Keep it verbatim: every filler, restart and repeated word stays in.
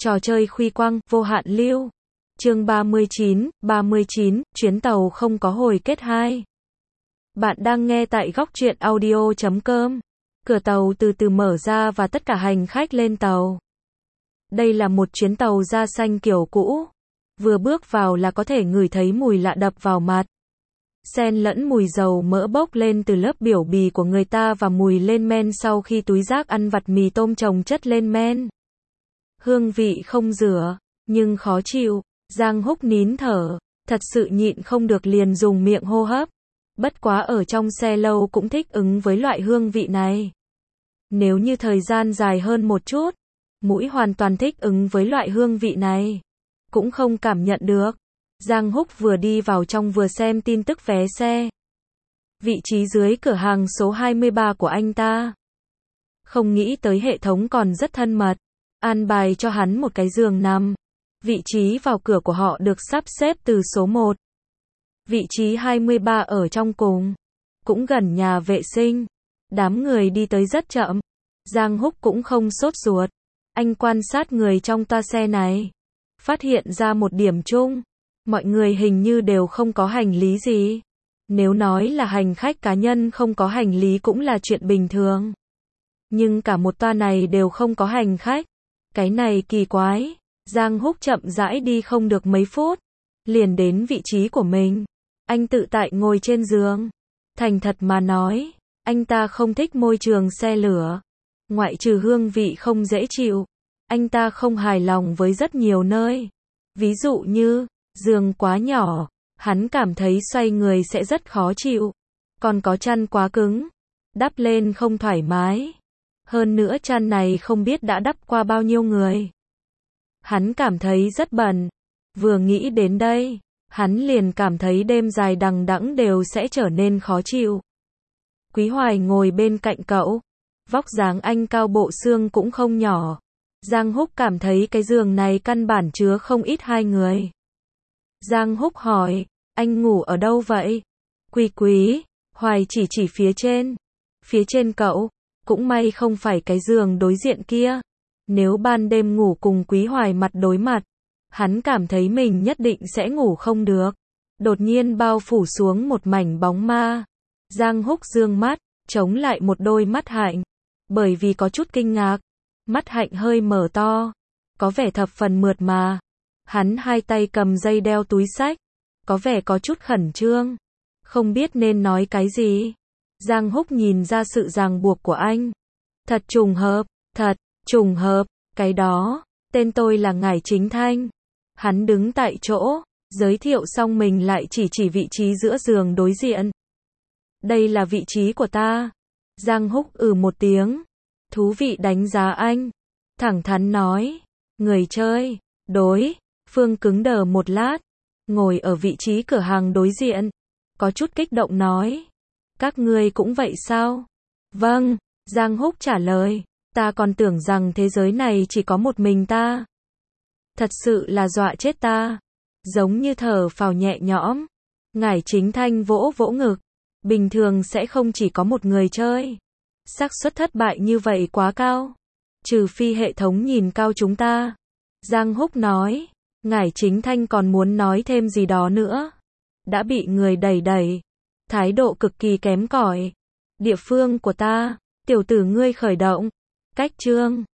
Trò chơi khuy quăng, vô hạn lưu. Chương ba mươi chín, ba mươi chín, chuyến tàu không có hồi kết hai. Bạn đang nghe tại góc truyện audio chấm com. Cửa tàu từ từ mở ra và tất cả hành khách lên tàu. Đây là một chuyến tàu da xanh kiểu cũ. Vừa bước vào là có thể ngửi thấy mùi lạ đập vào mặt. Xen lẫn mùi dầu mỡ bốc lên từ lớp biểu bì của người ta và mùi lên men sau khi túi rác ăn vặt mì tôm chồng chất lên men. Hương vị không rửa, nhưng khó chịu. Giang Húc nín thở, thật sự nhịn không được liền dùng miệng hô hấp. Bất quá ở trong xe lâu cũng thích ứng với loại hương vị này. Nếu như thời gian dài hơn một chút, mũi hoàn toàn thích ứng với loại hương vị này, cũng không cảm nhận được. Giang Húc vừa đi vào trong vừa xem tin tức vé xe. Vị trí dưới cửa hàng số hai mươi ba của anh ta. Không nghĩ tới hệ thống còn rất thân mật, an bài cho hắn một cái giường nằm. Vị trí vào cửa của họ được sắp xếp từ số một. Vị trí hai mươi ba ở trong cùng, cũng gần nhà vệ sinh. Đám người đi tới rất chậm. Giang Húc cũng không sốt ruột. Anh quan sát người trong toa xe này, phát hiện ra một điểm chung. Mọi người hình như đều không có hành lý gì. Nếu nói là hành khách cá nhân không có hành lý cũng là chuyện bình thường. Nhưng cả một toa này đều không có hành khách. Cái này kỳ quái. Giang Húc chậm rãi đi không được mấy phút, liền đến vị trí của mình. Anh tự tại ngồi trên giường. Thành thật mà nói, anh ta không thích môi trường xe lửa. Ngoại trừ hương vị không dễ chịu, anh ta không hài lòng với rất nhiều nơi. Ví dụ như, giường quá nhỏ, hắn cảm thấy xoay người sẽ rất khó chịu. Còn có chăn quá cứng, đắp lên không thoải mái. Hơn nữa chăn này không biết đã đắp qua bao nhiêu người. Hắn cảm thấy rất bẩn. Vừa nghĩ đến đây, hắn liền cảm thấy đêm dài đằng đẵng đều sẽ trở nên khó chịu. Quý Hoài ngồi bên cạnh cậu. Vóc dáng anh cao bộ xương cũng không nhỏ. Giang Húc cảm thấy cái giường này căn bản chứa không ít hai người. Giang Húc hỏi, anh ngủ ở đâu vậy? Quý Quý, Hoài chỉ chỉ phía trên. Phía trên cậu, cũng may không phải cái giường đối diện kia. Nếu ban đêm ngủ cùng Quý Hoài mặt đối mặt, hắn cảm thấy mình nhất định sẽ ngủ không được. Đột nhiên bao phủ xuống một mảnh bóng ma. Giang Húc dương mắt, chống lại một đôi mắt Hạnh. Bởi vì có chút kinh ngạc, mắt Hạnh hơi mở to, có vẻ thập phần mượt mà. Hắn hai tay cầm dây đeo túi xách, có vẻ có chút khẩn trương, không biết nên nói cái gì. Giang Húc nhìn ra sự ràng buộc của anh. Thật trùng hợp, thật trùng hợp, cái đó, tên tôi là Ngải Chính Thanh. Hắn đứng tại chỗ, giới thiệu xong mình lại chỉ chỉ vị trí giữa giường đối diện. Đây là vị trí của ta. Giang Húc ừ một tiếng. Thú vị đánh giá anh. Thẳng thắn nói. Người chơi, đối, phương cứng đờ một lát. Ngồi ở vị trí cửa hàng đối diện. Có chút kích động nói. Các ngươi cũng vậy sao? Vâng, Giang Húc trả lời. Ta còn tưởng rằng thế giới này chỉ có một mình ta. Thật sự là dọa chết ta. Giống như thở phào nhẹ nhõm. Ngải Chính Thanh vỗ vỗ ngực. Bình thường sẽ không chỉ có một người chơi. Xác suất thất bại như vậy quá cao. Trừ phi hệ thống nhìn cao chúng ta. Giang Húc nói. Ngải Chính Thanh còn muốn nói thêm gì đó nữa. Đã bị người đẩy đẩy. Thái độ cực kỳ kém cỏi. Địa phương của ta. Tiểu tử ngươi khởi động. Cách chương